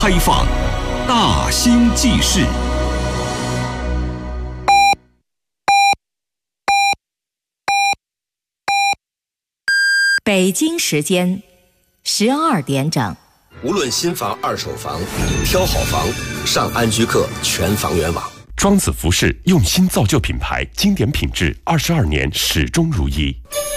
开放大兴纪事。 北京时间12点整。 无论新房、二手房，挑好房，上安居客全房源网。 庄子服饰用心造就品牌，经典品质，22年始终如一。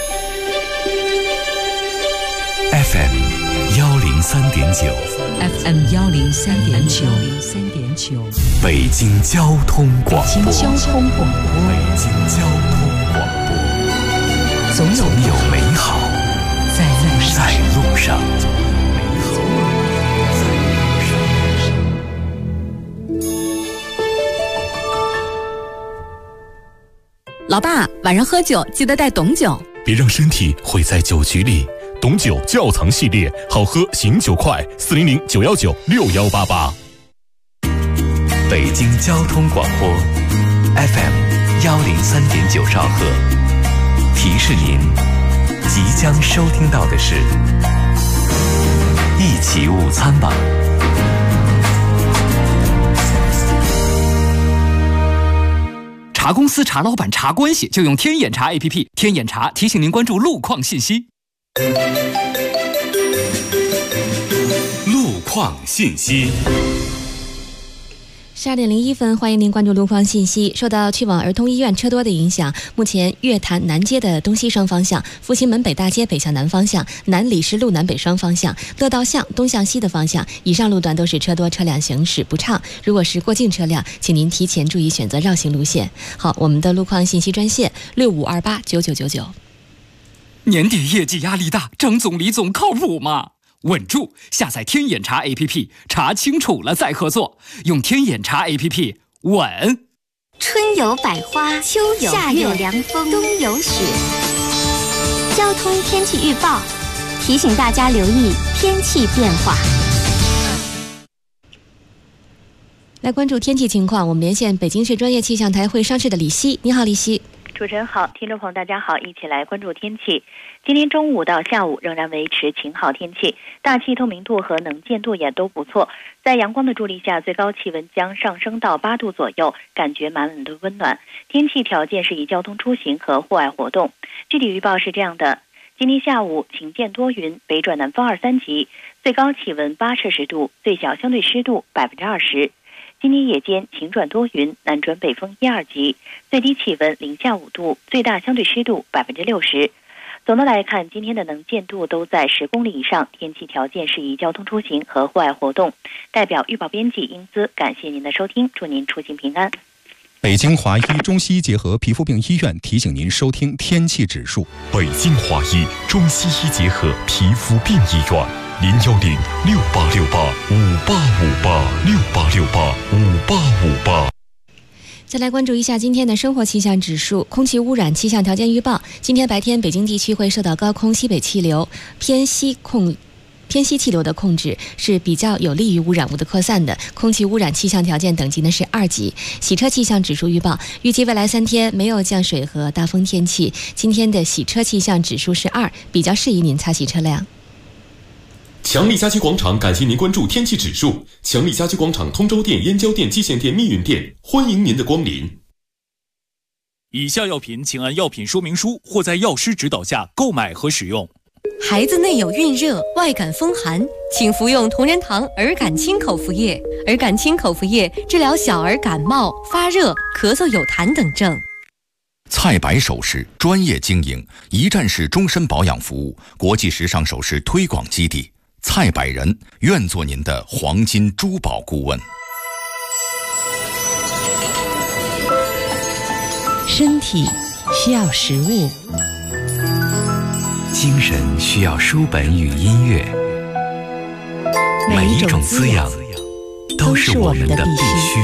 FM 103.9 FM 103.9 北京交通广播。 北京交通广播。 北京交通广播。总有美好在路上。 老爸，晚上喝酒记得带董酒， 别让身体毁在酒局里。董酒窖藏系列，好喝醒酒快，400-919-6188。北京交通广播 FM 103.9兆赫，提示您即将收听到的是一起午餐吧。 查公司、查老板、查关系，就用天眼查 APP。天眼查提醒您关注路况信息。 路况信息。 12点01分，欢迎您关注路况信息。受到去往儿童医院车多的影响，目前月坛南街的东西双方向、复兴门北大街北向南方向、南礼士路南北双方向、乐道巷东向西的方向，以上路段都是车多，车辆行驶不畅。如果是过境车辆，请您提前注意选择绕行路线。好，我们的路况信息专线65289999。 年底业绩压力大，张总李总靠谱吗？稳住！下载天眼查 APP， 查清楚了再合作。用天眼查 APP， 稳。 春有百花，秋有夏有凉风，冬有雪。交通天气预报提醒大家留意天气变化。 来关注天气情况，我们连线北京市专业气象台会商室的李希。你好，李希。 主持人好，听众朋友大家好，一起来关注天气。今天中午到下午仍然维持晴好天气，大气透明度和能见度也都不错。在阳光的助力下，最高气温将上升到8度左右，感觉满满的温暖。天气条件适宜交通出行和户外活动。具体预报是这样的：今天下午晴间多云，北转南风2、3级，最高气温8摄氏度，最小相对湿度20%。今天夜间晴转多云，南转北风1、2级，最低气温零下5度，最大相对湿度60%。总的来看，今天的能见度都在10公里以上，天气条件适宜交通出行和户外活动。代表预报编辑英姿，感谢您的收听，祝您出行平安。 北京华医中西医结合皮肤病医院提醒您收听天气指数。 北京华医中西医结合皮肤病医院，010-6868-5858，6868-5858。 再来关注一下今天的生活气象指数。空气污染气象条件预报，今天白天北京地区会受到高空西北气流偏西气流的控制，是比较有利于污染物的扩散的。空气污染气象条件等级呢是2级。洗车气象指数预报，预计未来3天没有降水和大风天气。今天的洗车气象指数是2，比较适宜您擦洗车辆。 强力家居广场感谢您关注天气指数。强力家居广场通州店、燕郊店、蓟县店、密云店，欢迎您的光临。 以下药品请按药品说明书或在药师指导下购买和使用。 孩子内有孕热、外感风寒，请服用同仁堂儿感清口服液。儿感清口服液治疗小儿感冒、发热、咳嗽有痰等症。 蔡白首饰专业经营，一站式终身保养服务，国际时尚首饰推广基地。蔡百人愿做您的黄金珠宝顾问。 身体需要食物， 精神需要书本与音乐，每一种滋养都是我们的必须。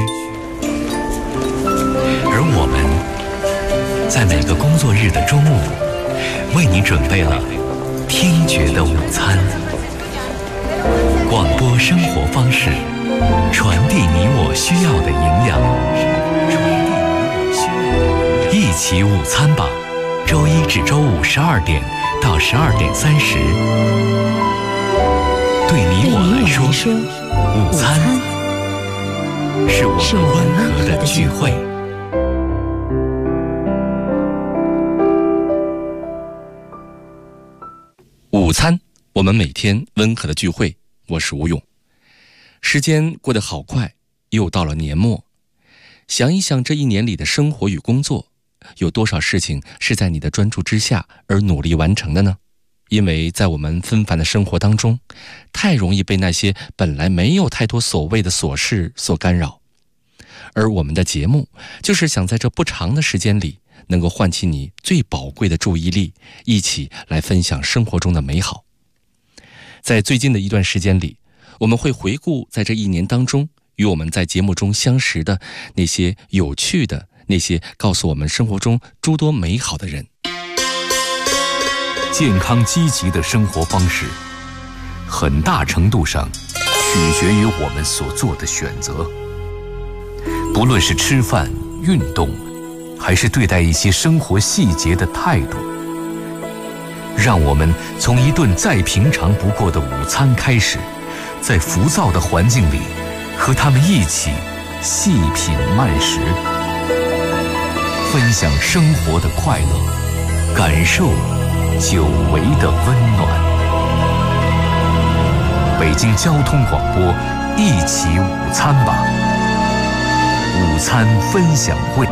而我们在每个工作日的中午，为你准备了听觉的午餐。广播生活方式，传递你我需要的营养。一起午餐吧，周一至周五12点到12点30。对你我来说， 午餐是我们温和的聚会。 午餐，我们每天温和的聚会。我是吴勇。时间过得好快，又到了年末。想一想这一年里的生活与工作，有多少事情是在你的专注之下而努力完成的呢？因为在我们纷繁的生活当中，太容易被那些本来没有太多所谓的琐事所干扰。而我们的节目就是想在这不长的时间里，能够唤起你最宝贵的注意力，一起来分享生活中的美好。在最近的一段时间里，我们会回顾在这一年当中与我们在节目中相识的那些有趣的，那些告诉我们生活中诸多美好的人。 健康积极的生活方式，很大程度上取决于我们所做的选择。不论是吃饭、运动，还是对待一些生活细节的态度，让我们从一顿再平常不过的午餐开始，在浮躁的环境里，和他们一起细品慢食，分享生活的快乐，感受久违的温暖。北京交通广播，一起午餐吧！午餐分享会。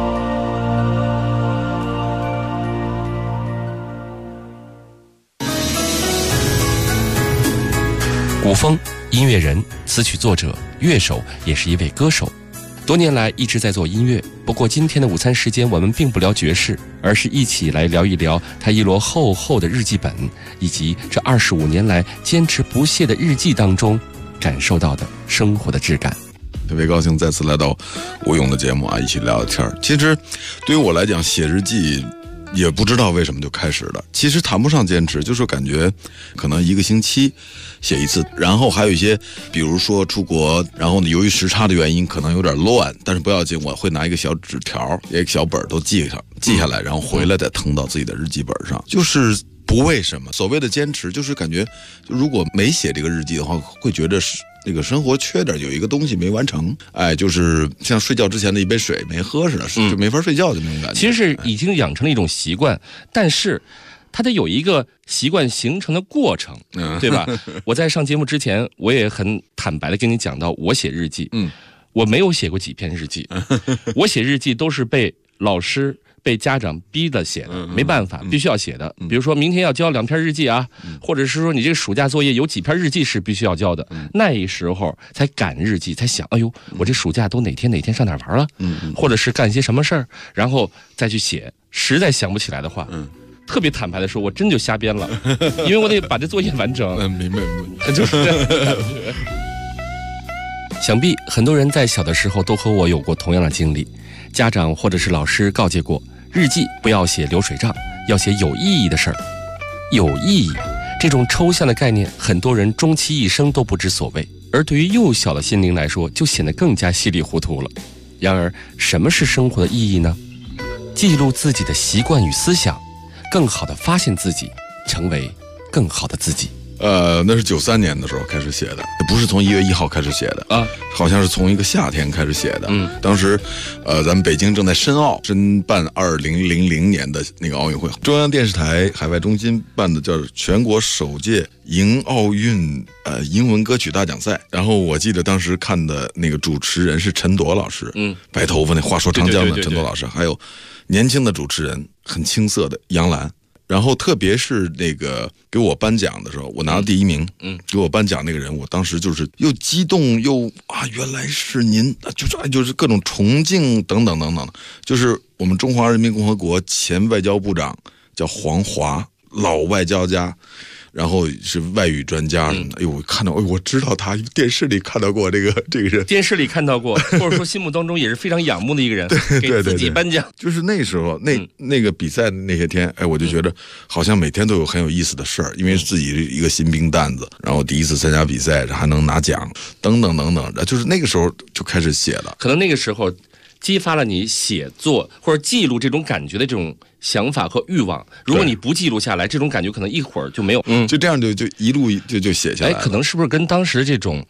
古风音乐人、词曲作者、乐手，也是一位歌手。多年来一直在做音乐。不过今天的午餐时间，我们并不聊爵士，而是一起来聊一聊他一摞厚厚的日记本，以及这25年来坚持不懈的日记当中感受到的生活的质感。 特别高兴再次来到吴勇的节目啊，一起聊聊天。其实对于我来讲，写日记也不知道为什么就开始了。其实谈不上坚持，就是感觉可能一个星期写一次，然后还有一些比如说出国，然后呢由于时差的原因可能有点乱，但是不要紧，我会拿一个小纸条一个小本都记下来，然后回来再誊到自己的日记本上。就是不为什么，所谓的坚持就是感觉如果没写这个日记的话，会觉得是那个生活缺点，有一个东西没完成，就是像睡觉之前的一杯水没喝似的，就没法睡觉的那种感觉。 其实是已经养成了一种习惯，但是它得有一个习惯形成的过程，对吧？我在上节目之前，我也很坦白的跟你讲到，我写日记，我没有写过几篇日记，我写日记都是被老师、被家长逼的写的，没办法，必须要写的。比如说明天要交2篇日记啊，或者是说你这个暑假作业有几篇日记是必须要交的，那时候才赶日记，才想，哎呦，我这暑假都哪天上哪玩了，或者是干些什么事儿，然后再去写。实在想不起来的话，特别坦白的说，我真就瞎编了，因为我得把这作业完成。 明白， 就是这样的感觉。想必很多人在小的时候都和我有过同样的经历，家长或者是老师告诫过，日记不要写流水账，要写有意义的事儿。有意义这种抽象的概念，很多人终其一生都不知所谓，而对于幼小的心灵来说，就显得更加稀里糊涂了。然而，什么是生活的意义呢？记录自己的习惯与思想，更好地发现自己，成为更好的自己。 那是93年的时候开始写的，不是从1月1号开始写的啊，好像是从一个夏天开始写的。当时，咱们北京正在申办2000年的那个奥运会，中央电视台海外中心办的叫全国首届迎奥运英文歌曲大奖赛。然后我记得当时看的那个主持人是陈铎老师，白头发那话说长江的陈铎老师，还有年轻的主持人很青涩的杨澜。然后特别是那个给我颁奖的时候，我拿了第1名，给我颁奖那个人，我当时就是又激动又原来是您，就是各种崇敬等等等等，就是我们中华人民共和国前外交部长叫黄华，老外交家。然后是外语专家什么的，哎呦，我看到，我知道他电视里看到过这个人， 电视里看到过，或者说心目当中也是非常仰慕的一个人，给自己颁奖。 就是那时候那个比赛的那些天，我就觉得好像每天都有很有意思的事儿，因为自己一个新兵蛋子，然后第一次参加比赛还能拿奖，等等等等，就是那个时候就开始写了。 可能那个时候激发了你写作或者记录这种感觉的这种想法和欲望。如果你不记录下来，这种感觉可能一会儿就没有。 就这样就一路就写下来了。 可能是不是跟当时这种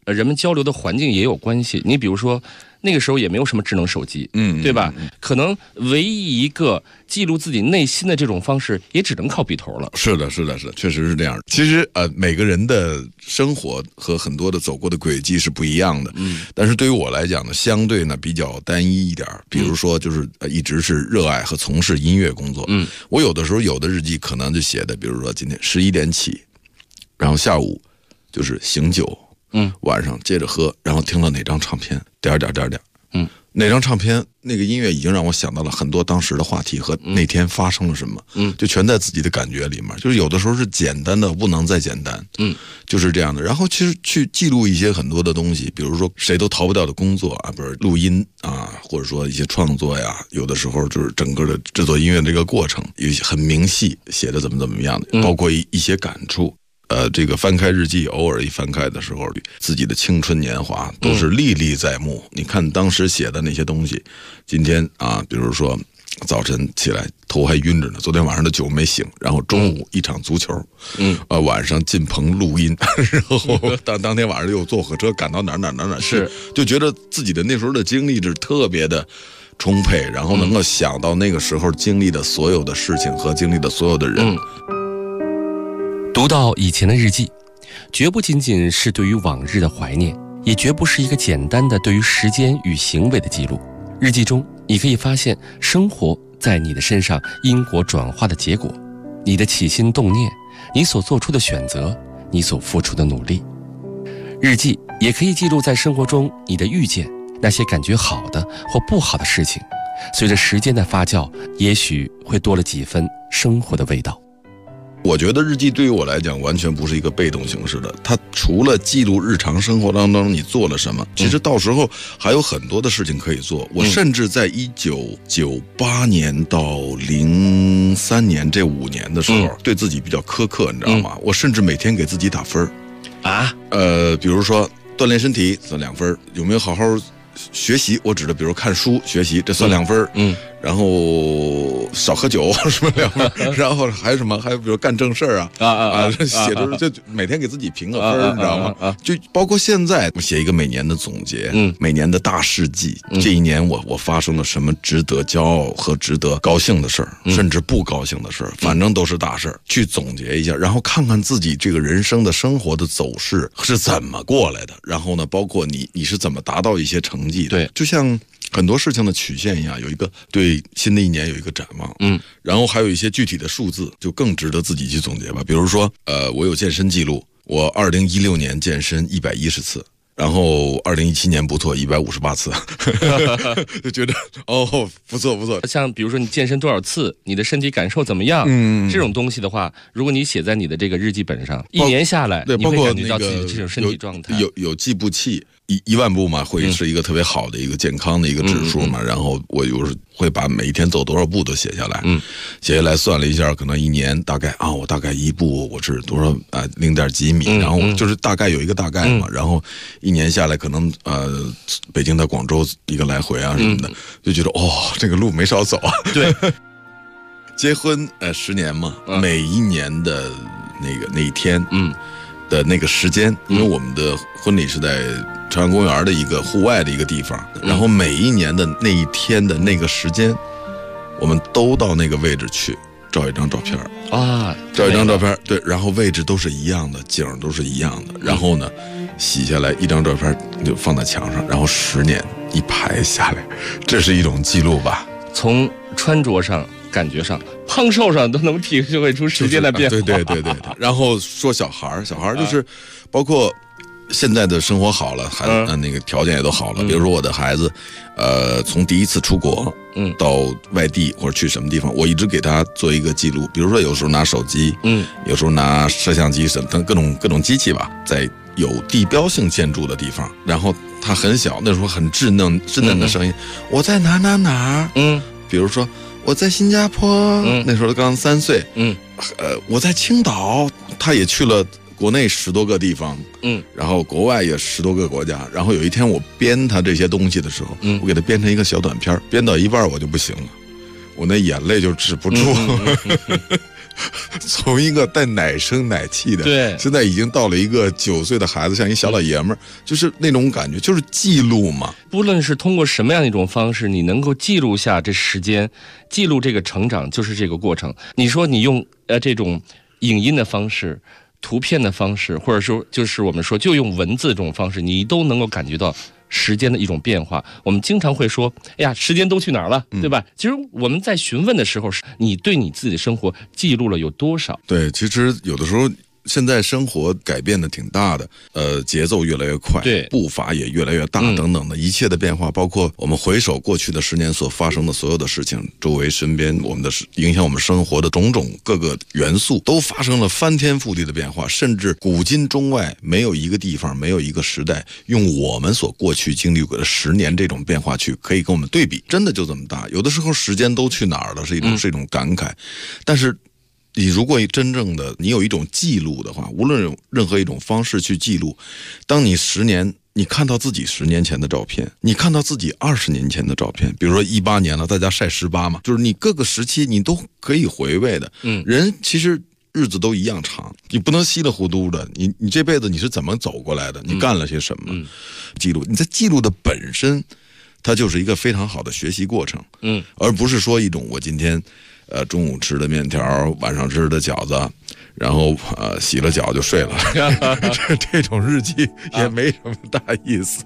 人们交流的环境也有关系。你比如说，那个时候也没有什么智能手机，对吧？可能唯一一个记录自己内心的这种方式，也只能靠笔头了。 是的，确实是这样。其实每个人的生活和很多的走过的轨迹是不一样的。但是对于我来讲呢，相对呢比较单一一点。比如说，就是一直是热爱和从事音乐工作。我有的时候有的日记可能就写的，比如说今天11点起，然后下午就是醒酒。晚上接着喝，然后听了哪张唱片，点，哪张唱片那个音乐已经让我想到了很多当时的话题和那天发生了什么，就全在自己的感觉里面。就是有的时候是简单的不能再简单，就是这样的。然后其实去记录一些很多的东西，比如说谁都逃不掉的工作啊，不是录音啊，或者说一些创作呀，有的时候就是整个的制作音乐这个过程，有一些很明细写的怎么样的，包括一些感触。这个翻开日记，偶尔一翻开的时候，自己的青春年华都是历历在目。你看当时写的那些东西，今天啊，比如说早晨起来头还晕着呢，昨天晚上的酒没醒，然后中午一场足球，晚上进棚录音，然后当天晚上又坐火车赶到哪儿去，就觉得自己的那时候的经历是特别的充沛，然后能够想到那个时候经历的所有的事情和经历的所有的人。 读到以前的日记，绝不仅仅是对于往日的怀念，也绝不是一个简单的对于时间与行为的记录。日记中，你可以发现生活在你的身上因果转化的结果，你的起心动念，你所做出的选择，你所付出的努力。日记也可以记录在生活中你的遇见，那些感觉好的或不好的事情，随着时间的发酵，也许会多了几分生活的味道。 我觉得日记对于我来讲完全不是一个被动形式的，它除了记录日常生活当中你做了什么，其实到时候还有很多的事情可以做。我甚至在1998年到03年这5年的时候，对自己比较苛刻，你知道吗？我甚至每天给自己打分啊，比如说锻炼身体算2分，有没有好好学习，我指的比如看书学习，这算2分。然后少喝酒是不是2分？然后还有什么？还有比如干正事儿写着就每天给自己评个分，你知道吗？就包括现在我写一个每年的总结，每年的大事记，这一年我发生了什么值得骄傲和值得高兴的事儿，甚至不高兴的事儿，反正都是大事儿，去总结一下，然后看看自己这个人生的生活的走势是怎么过来的，然后呢，包括你是怎么达到一些成绩的，对，就像很多事情的曲线一样，有一个对新的一年有一个展望，然后还有一些具体的数字，就更值得自己去总结吧。比如说，我有健身记录，我2016年健身110次，然后2017年不错，158次，就觉得不错。 像比如说你健身多少次，你的身体感受怎么样，这种东西的话，如果你写在你的这个日记本上，一年下来，你会感觉到自己这种身体状态。 有计步器。1万步嘛，会是一个特别好的一个健康的一个指数嘛。然后我有时会把每一天走多少步都写下来，写下来算了一下，可能一年大概我大概一步我是多少0.几米，然后就是大概有一个大概嘛。然后一年下来，可能北京到广州一个来回啊什么的，就觉得这个路没少走啊。 对， 结婚10年嘛，每一年的那一天，的那个时间，因为我们的婚礼是在朝阳公园的一个户外的一个地方，然后每一年的那一天的那个时间，我们都到那个位置去照一张照片照一张照片，对，然后位置都是一样的，景都是一样的，然后呢，洗下来一张照片就放在墙上，然后10年一排下来，这是一种记录吧。 从穿着上、感觉上、胖瘦上都能体会出时间的变化。 对。然后说小孩就是包括现在的生活好了，那个条件也都好了。比如说我的孩子，从第一次出国，到外地或者去什么地方，我一直给他做一个记录。比如说有时候拿手机，有时候拿摄像机等各种机器吧，在有地标性建筑的地方，然后他很小，那时候很稚嫩的声音，我在哪，比如说我在新加坡，那时候刚3岁，我在青岛，他也去了国内10多个地方，然后国外也10多个国家，然后有一天我编他这些东西的时候，我给他编成一个小短片，编到一半我就不行了，我那眼泪就止不住， 从一个带奶声奶气的， 对， 现在已经到了一个9岁的孩子，像一小老爷们儿，就是那种感觉，就是记录嘛。 不论是通过什么样的一种方式，你能够记录下这时间，记录这个成长，就是这个过程。你说你用这种影音的方式、图片的方式，或者说就是我们说就用文字这种方式，你都能够感觉到时间的一种变化。我们经常会说，哎呀，时间都去哪儿了，对吧？其实我们在询问的时候，是你对你自己的生活记录了有多少？ 对，其实有的时候现在生活改变的挺大的，节奏越来越快， 对， 步伐也越来越大，等等的一切的变化，包括我们回首过去的10年所发生的所有的事情，周围身边我们的影响我们生活的种种各个元素都发生了翻天覆地的变化，甚至古今中外没有一个地方，没有一个时代用我们所过去经历过的10年这种变化去可以跟我们对比，真的就这么大。有的时候时间都去哪儿了，是一种感慨，但是你如果真正的你有一种记录的话，无论用任何一种方式去记录，当你10年，你看到自己10年前的照片，你看到自己20年前的照片，比如说18年了，大家晒18嘛，就是你各个时期你都可以回味的。人其实日子都一样长，你不能稀里糊涂的，你这辈子你是怎么走过来的，你干了些什么，记录，你在记录的本身，它就是一个非常好的学习过程，而不是说一种我今天中午吃的面条，晚上吃的饺子，然后洗了脚就睡了，这种日记也没什么大意思。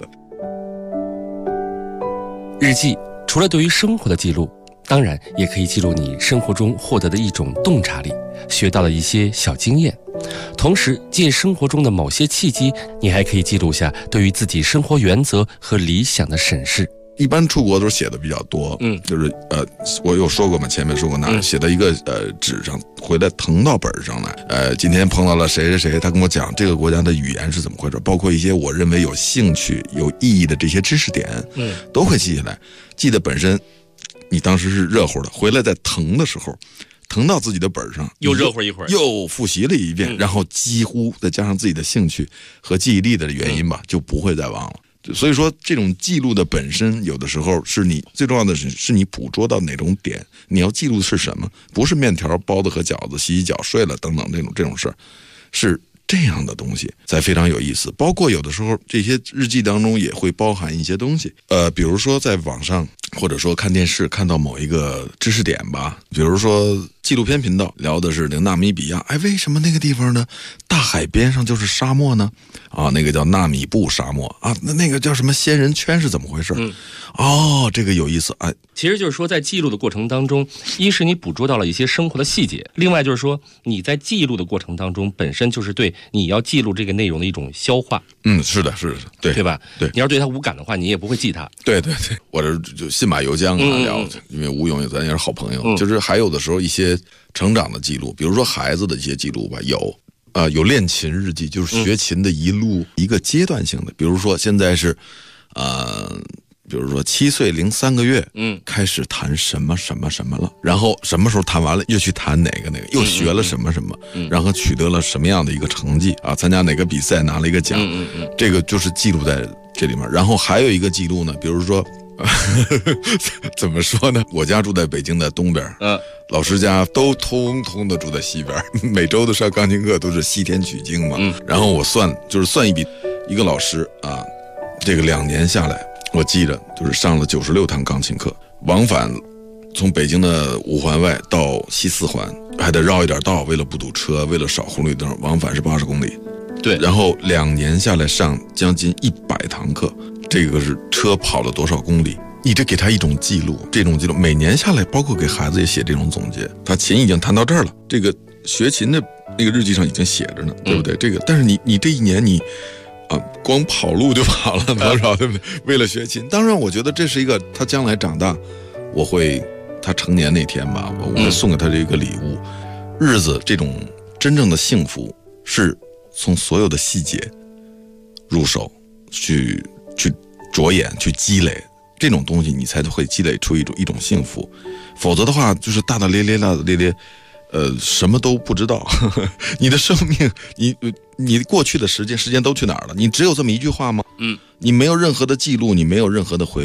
日记除了对于生活的记录，当然也可以记录你生活中获得的一种洞察力，学到了一些小经验，同时借生活中的某些契机，你还可以记录下对于自己生活原则和理想的审视。 一般出国都写的比较多，就是我有说过嘛，前面说过哪写到一个纸上，回来誊到本上来，今天碰到了谁谁谁，他跟我讲这个国家的语言是怎么回事，包括一些我认为有兴趣有意义的这些知识点，都会记下来。记得本身你当时是热乎的，回来在誊的时候，誊到自己的本上， 又热乎一会儿， 又复习了一遍，然后几乎再加上自己的兴趣和记忆力的原因吧，就不会再忘了。所以说这种记录的本身，有的时候是你最重要的是你捕捉到哪种点，你要记录的是什么，不是面条包子和饺子洗脚睡了等等这种事儿，是这样的东西才非常有意思。包括有的时候这些日记当中也会包含一些东西，比如说在网上或者说看电视看到某一个知识点吧，比如说纪录片频道聊的是那个纳米比亚，为什么那个地方呢大海边上就是沙漠呢？那个叫纳米布沙漠啊，那个叫什么仙人圈是怎么回事？这个有意思。 其实就是说在记录的过程当中，一是你捕捉到了一些生活的细节，另外就是说你在记录的过程当中本身就是对你要记录这个内容的一种消化。 是的，对吧？ 对， 你要对它无感的话，你也不会记它。 对，我这就信马由缰聊，因为吴勇咱也是好朋友，就是还有的时候一些成长的记录，比如说孩子的一些记录吧，有练琴日记，就是学琴的一个阶段性的，比如说现在是比如说7岁零3个月，开始弹什么什么什么了，然后什么时候弹完了又去弹哪个，又学了什么什么，然后取得了什么样的一个成绩啊，参加哪个比赛拿了一个奖，这个就是记录在这里面。然后还有一个记录呢，比如说怎么说呢，我家住在北京的东边，老师家都通通的住在西边，每周的上钢琴课都是西天取经嘛，然后我算一笔，一个老师啊，这个2年下来我记着就是上了96堂钢琴课，往返从北京的5环外到西4环还得绕一点道，为了不堵车，为了少红绿灯，往返是80公里。 对， 然后2年下来上将近100堂课，这个是车跑了多少公里，你这给他一种记录，这种记录每年下来，包括给孩子也写这种总结，他琴已经弹到这儿了，这个学琴的那个日记上已经写着呢，对不对？这个但是你这一年你光跑路就跑了多少，对不对？为了学琴，当然我觉得这是一个他将来长大，他成年那天吧，我会送给他这个礼物。日子这种真正的幸福是从所有的细节入手，去着眼，去积累这种东西，你才会积累出一种幸福。否则的话，就是大大咧咧，什么都不知道。你的生命，你过去的时间都去哪儿了？你只有这么一句话吗？你没有任何的记录，你没有任何的回味，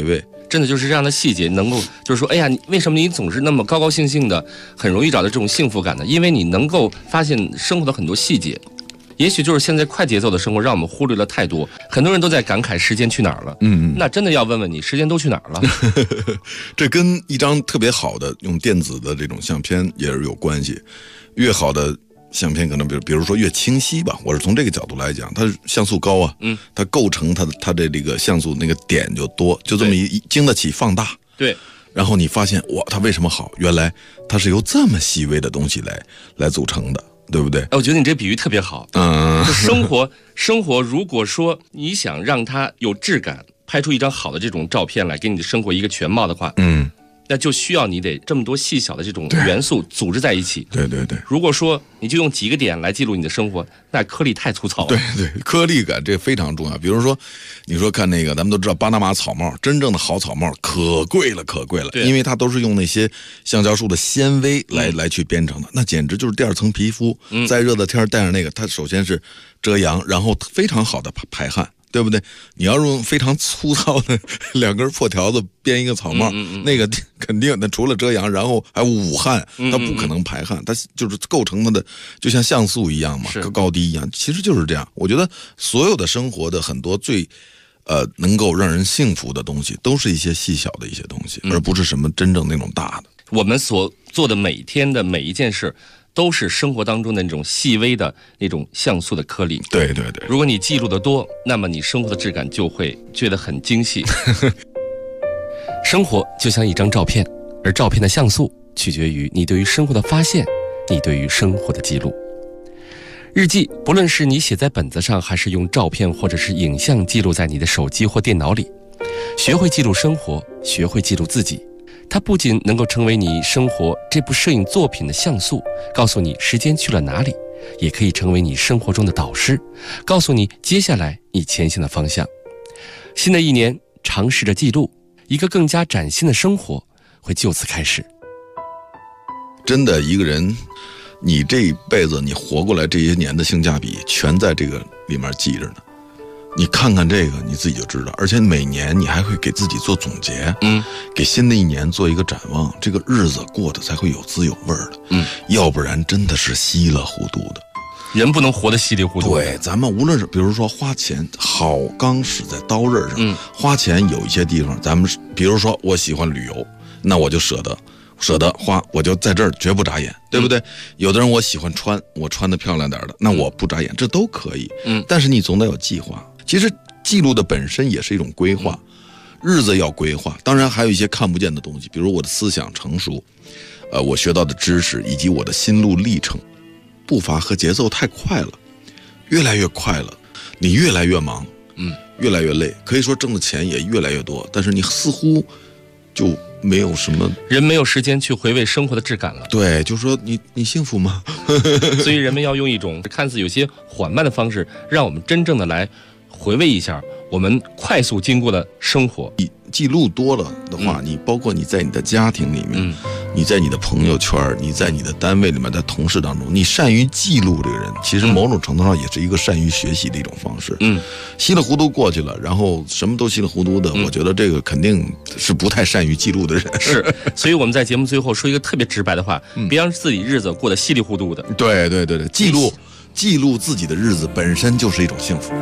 真的就是这样的细节能够，就是说，哎呀，为什么你总是那么高高兴兴的，很容易找到这种幸福感呢？因为你能够发现生活的很多细节。也许就是现在快节奏的生活让我们忽略了太多，很多人都在感慨时间去哪儿了。那真的要问问你，时间都去哪儿了？ 这跟一张特别好的用电子的这种相片也是有关系。越好的相片可能比如说越清晰吧，我是从这个角度来讲，它像素高啊，它构成它的这个像素那个点就多，就这么一经得起放大。 对。 然后你发现哇，它为什么好？原来它是由这么细微的东西来组成的。对不对？ 我觉得你这比喻特别好。就生活，如果说你想让它有质感，拍出一张好的这种照片来，给你的生活一个全貌的话，那就需要你得这么多细小的这种元素组织在一起。 对对对。 如果说你就用几个点来记录你的生活，那颗粒太粗糙了。 对对，颗粒感这非常重要。比如说，你说看那个，咱们都知道巴拿马草帽，真正的好草帽可贵了，因为它都是用那些橡胶树的纤维来去编成的，那简直就是第二层皮肤。再热的天戴上那个，它首先是遮阳，然后非常好的排汗。对不对？你要用非常粗糙的2根破条子编一个草帽，那个肯定，那除了遮阳，然后还捂汗，它不可能排汗，它就是构成它的，就像像素一样嘛，高低一样，其实就是这样。我觉得所有的生活的很多最能够让人幸福的东西，都是一些细小的一些东西，而不是什么真正那种大的。 我们所做的每天的每一件事，都是生活当中的那种细微的那种像素的颗粒。 对对对。 如果你记录的多，那么你生活的质感就会觉得很精细。生活就像一张照片，而照片的像素取决于你对于生活的发现，你对于生活的记录。日记，不论是你写在本子上，还是用照片或者是影像记录在你的手机或电脑里，学会记录生活，学会记录自己。它不仅能够成为你生活这部摄影作品的像素，告诉你时间去了哪里，也可以成为你生活中的导师，告诉你接下来你前行的方向。新的一年，尝试着记录，一个更加崭新的生活会就此开始。 真的，一个人，你这一辈子你活过来这些年的性价比，全在这个里面记着呢。你看看这个，你自己就知道。而且每年你还会给自己做总结，给新的一年做一个展望，这个日子过得才会有滋有味的。要不然真的是稀里糊涂的。 人不能活得稀里糊涂。 对，咱们无论是比如说花钱，好钢使在刀刃上。花钱有一些地方，咱们比如说我喜欢旅游，那我就舍得花，我就在这儿绝不眨眼，对不对？有的人我喜欢穿，我穿得漂亮点的，那我不眨眼，这都可以。但是你总得有计划。其实记录的本身也是一种规划，日子要规划。当然还有一些看不见的东西，比如我的思想成熟，我学到的知识以及我的心路历程，步伐和节奏太快了，越来越快了，你越来越忙，越来越累，可以说挣的钱也越来越多，但是你似乎就没有什么， 人没有时间去回味生活的质感了。 对，就说你幸福吗？ 所以人们要用一种看似有些缓慢的方式，让我们真正的来回味一下我们快速经过的生活。 记录多了的话，你包括你在你的家庭里面，你在你的朋友圈，你在你的单位里面，在同事当中，你善于记录这个人，其实某种程度上也是一个善于学习的一种方式。稀里糊涂过去了，然后什么都稀里糊涂的，我觉得这个肯定是不太善于记录的人。 是，所以我们在节目最后说一个特别直白的话，别让自己日子过得稀里糊涂的。 对对对对，记录自己的日子本身就是一种幸福。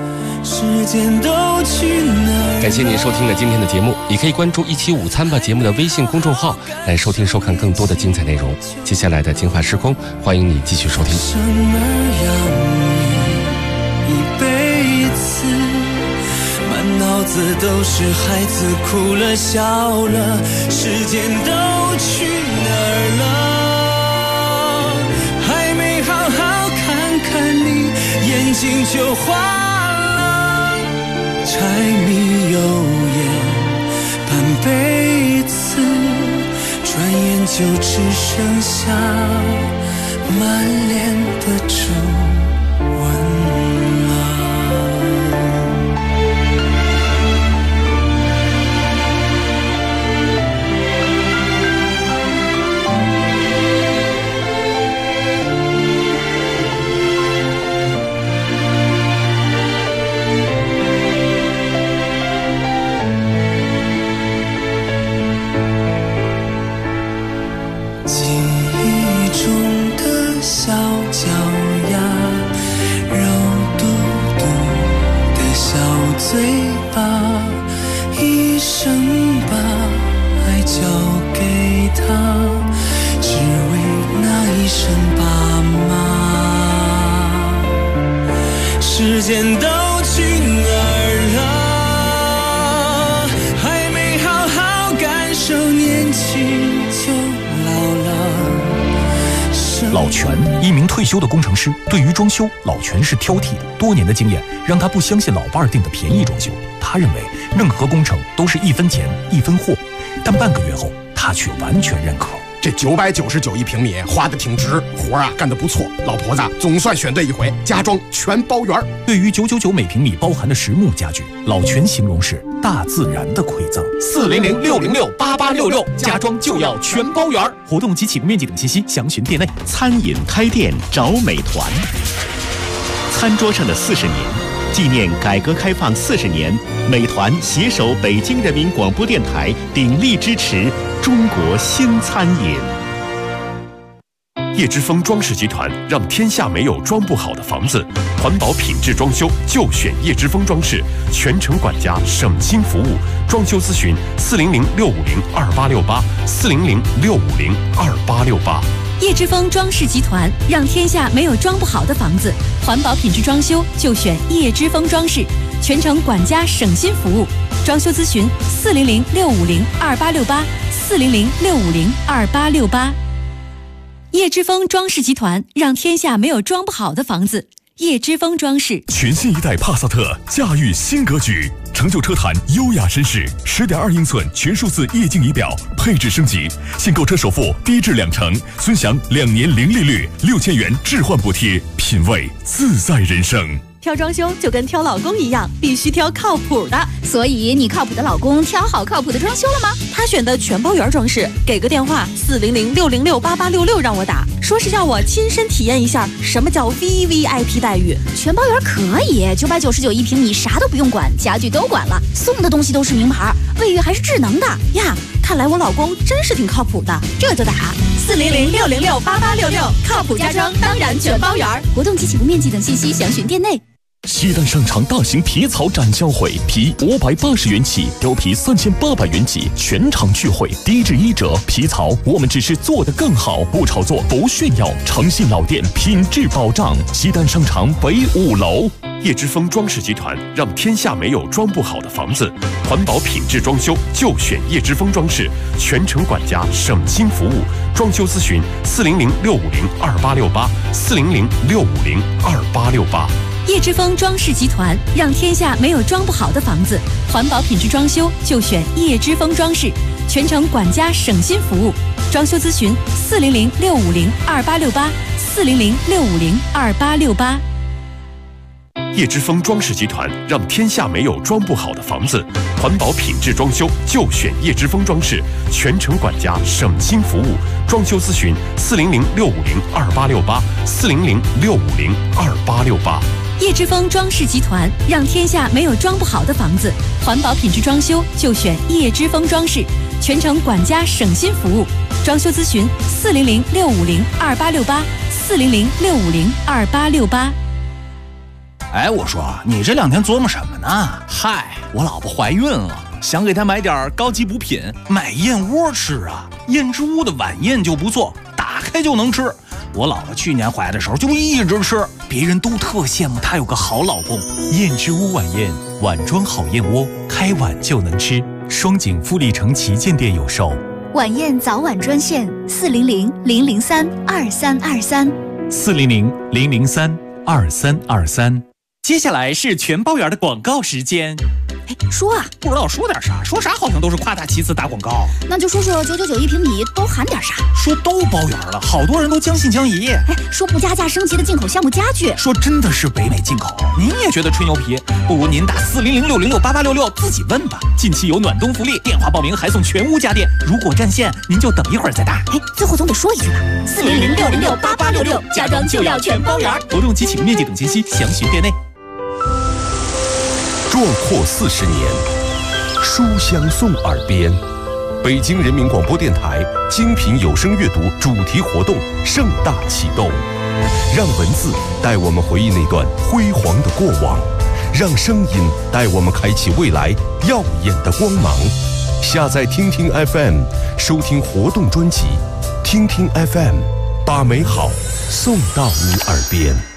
感谢您收听了今天的节目，也可以关注一期午餐吧节目的微信公众号来收听收看更多的精彩内容。接下来的精华时空，欢迎你继续收听。 什么让你一辈子满脑子都是孩子哭了笑了，时间都去哪儿了？还没好好看看你，眼睛就花了，柴米油盐半辈子，转眼就只剩下满脸的皱纹。 间都去哪儿了？还没好好感受年轻就老了。 老全，一名退休的工程师，对于装修，老全是挑剔的。多年的经验让他不相信老伴儿订的便宜装修，他认为任何工程都是1分钱1分货。但半个月后，他却完全认可。 这999一平米花的挺值，活啊干得不错，老婆子总算选对一回，家装全包圆。 对于999每平米包含的实木家具，老全形容是大自然的馈赠。 400-606-8866，家装就要全包圆。活动及起步面积等信息详询店内。 餐饮开店找美团，餐桌上的40年，纪念改革开放40年，美团携手北京人民广播电台鼎力支持中国新餐饮。 叶之峰装饰集团让天下没有装不好的房子，环保品质装修就选叶之峰装饰，全程管家，省心服务。装修咨询400-650-2868，400-650-2868。 叶之峰装饰集团让天下没有装不好的房子，环保品质装修就选叶之峰装饰，全程管家，省心服务。装修咨询400-650-2868，400-650-2868。叶之峰装饰集团让天下没有装不好的房子，叶之峰装饰。 全新一代帕萨特驾驭新格局，成就车坛优雅绅士，10.2英寸全数字液晶仪表，配置升级，现购车首付低至2成，尊享2年零利率，6000元置换补贴，品味自在人生。 挑装修就跟挑老公一样，必须挑靠谱的。 所以你靠谱的老公挑好靠谱的装修了吗？ 他选的全包圆装饰，给个电话400-606-8866让我打，说是要我亲身体验一下什么叫 VVIP 待遇。 全包圆可以，999一平米，啥都不用管，家具都管了，送的东西都是名牌，卫浴还是智能的呀。看来我老公真是挺靠谱的，这就打400-606-8866，靠谱家装当然全包圆。 活动及起步面积等信息详询店内。 西单商场大型皮草展销会，皮580元起，貂皮3800元起，全场聚会，低至1折。皮草我们只是做得更好，不炒作，不炫耀，诚信老店，品质保障。西单商场北5楼。 叶之峰装饰集团让天下没有装不好的房子，环保品质装修就选叶之峰装饰，全程管家，省心服务。装修咨询400-650-2868，400-650-2868。 叶之峰装饰集团让天下没有装不好的房子，环保品质装修就选叶之峰装饰，全程管家，省心服务。装修咨询400-650-2868，400-650-2868。 叶之峰装饰集团让天下没有装不好的房子，环保品质装修就选叶之峰装饰，全程管家，省心服务。装修咨询400-650-2868，400-650-2868。 叶之峰装饰集团让天下没有装不好的房子，环保品质装修就选叶之峰装饰，全程管家，省心服务。装修咨询400-650-2868，400-650-2868。 哎，我说你这2天琢磨什么呢？ 嗨，我老婆怀孕了，想给她买点高级补品，买燕窝吃啊。燕之屋的晚宴就不错，打开就能吃。我老婆去年怀的时候就一直吃，别人都特羡慕她有个好老公。 燕之屋晚宴，碗装好燕窝，开碗就能吃。双井富力城旗舰店有售。 晚宴早晚专线400-003-2323， 400-003-2323。 接下来是全包圆的广告时间。 哎，说啊， 不知道说点啥，说啥好像都是夸大其词打广告。 那就说说999一平米都含点啥？ 说都包圆了，好多人都将信将疑。 哎，说不加价升级的进口橡木家具， 说真的是北美进口。您也觉得吹牛皮？不如您打400-606-8866自己问吧。近期有暖冬福利，电话报名还送全屋家电。如果占线，您就等一会儿再打。 哎，最后总得说一句吧，400-606-8866，家装就要全包圆。 活动及起步面积等信息详询店内。 壮阔40年，书香送耳边。北京人民广播电台精品有声阅读主题活动盛大启动，让文字带我们回忆那段辉煌的过往，让声音带我们开启未来耀眼的光芒。下载听听 FM， 收听活动专辑，听听 FM， 把美好送到你耳边。